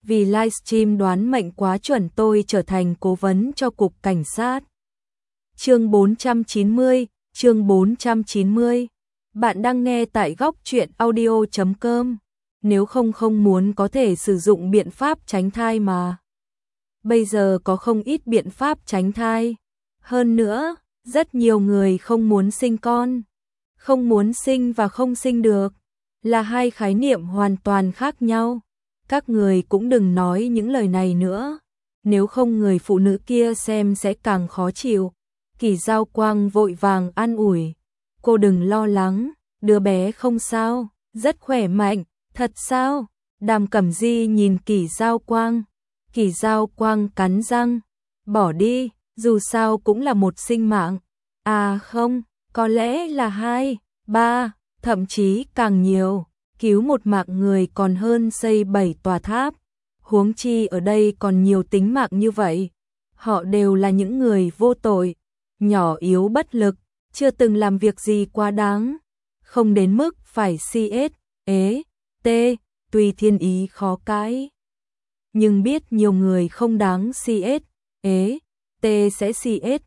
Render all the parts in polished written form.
vì livestream đoán mệnh quá chuẩn tôi trở thành cố vấn cho cục cảnh sát. Chương 490, chương 490. Bạn đang nghe tại góc truyện audio.com. Nếu không muốn có thể sử dụng biện pháp tránh thai mà. Bây giờ có không ít biện pháp tránh thai. Hơn nữa, rất nhiều người không muốn sinh con. Không muốn sinh và không sinh được là hai khái niệm hoàn toàn khác nhau. Các người cũng đừng nói những lời này nữa. Nếu không người phụ nữ kia xem sẽ càng khó chịu. Kỳ Giao Quang vội vàng an ủi. Cô đừng lo lắng, đứa bé không sao, rất khỏe mạnh, thật sao? Đàm Cẩm Di nhìn Kỳ Giao Quang. Kỳ Giao Quang cắn răng. Bỏ đi, dù sao cũng là một sinh mạng. À không, có lẽ là 2, 3, thậm chí càng nhiều. Cứu một mạng người còn hơn xây 7 tòa tháp. Huống chi ở đây còn nhiều tính mạng như vậy. Họ đều là những người vô tội, nhỏ yếu bất lực, chưa từng làm việc gì quá đáng. Không đến mức phải CS, T, tùy thiên ý khó cãi. Nhưng biết nhiều người không đáng CS, T sẽ CS,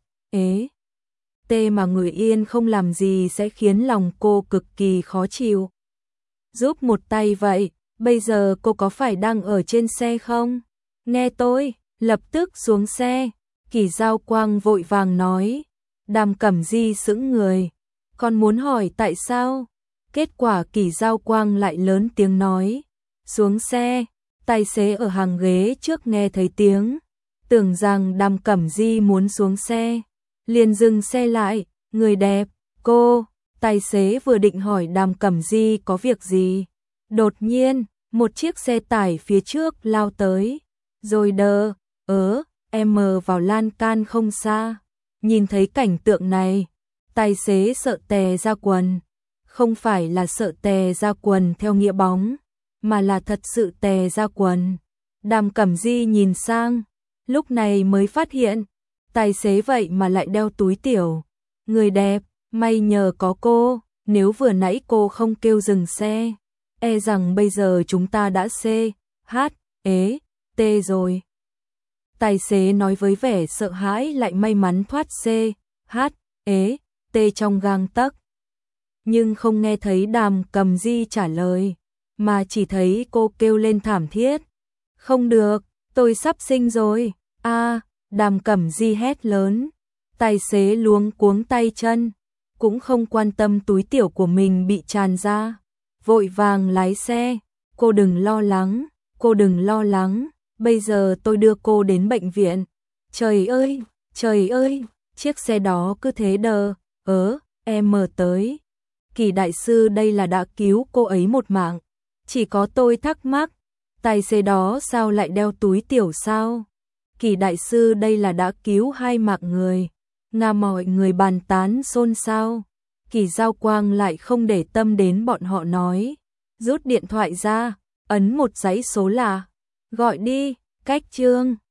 T mà người yên không làm gì sẽ khiến lòng cô cực kỳ khó chịu. Giúp một tay vậy, bây giờ cô có phải đang ở trên xe không? Nghe tôi, lập tức xuống xe. Kỳ Giao Quang vội vàng nói. Đàm Cẩm Di sững người, còn muốn hỏi tại sao? Kết quả Kỳ Giao Quang lại lớn tiếng nói. Xuống xe, tài xế ở hàng ghế trước nghe thấy tiếng. Tưởng rằng Đàm Cẩm Di muốn xuống xe, liền dừng xe lại. Người đẹp, cô. Tài xế vừa định hỏi Đàm Cẩm Di có việc gì. Đột nhiên, một chiếc xe tải phía trước lao tới. Rồi em vào lan can không xa. Nhìn thấy cảnh tượng này, tài xế sợ tè ra quần. Không phải là sợ tè ra quần theo nghĩa bóng, mà là thật sự tè ra quần. Đàm Cẩm Di nhìn sang, lúc này mới phát hiện, tài xế vậy mà lại đeo túi tiểu. Người đẹp, may nhờ có cô, nếu vừa nãy cô không kêu dừng xe, e rằng bây giờ chúng ta đã T rồi. Tài xế nói với vẻ sợ hãi lại may mắn thoát T trong gang tấc. Nhưng không nghe thấy Đàm Cẩm Di trả lời, mà chỉ thấy cô kêu lên thảm thiết. Không được, tôi sắp sinh rồi. Đàm Cẩm Di hét lớn. Tài xế luống cuống tay chân, cũng không quan tâm túi tiểu của mình bị tràn ra. Vội vàng lái xe. Cô đừng lo lắng. Bây giờ tôi đưa cô đến bệnh viện. Trời ơi, chiếc xe đó cứ thế em tới. Kỳ đại sư đây là đã cứu cô ấy một mạng. Chỉ có tôi thắc mắc, tài xế đó sao lại đeo túi tiểu sao? Kỳ đại sư đây là đã cứu 2 mạng người. Mọi người bàn tán xôn xao. Kỳ Giao Quang lại không để tâm đến bọn họ nói. Rút điện thoại ra, ấn một dãy số lạ. Gọi đi, cách Trương.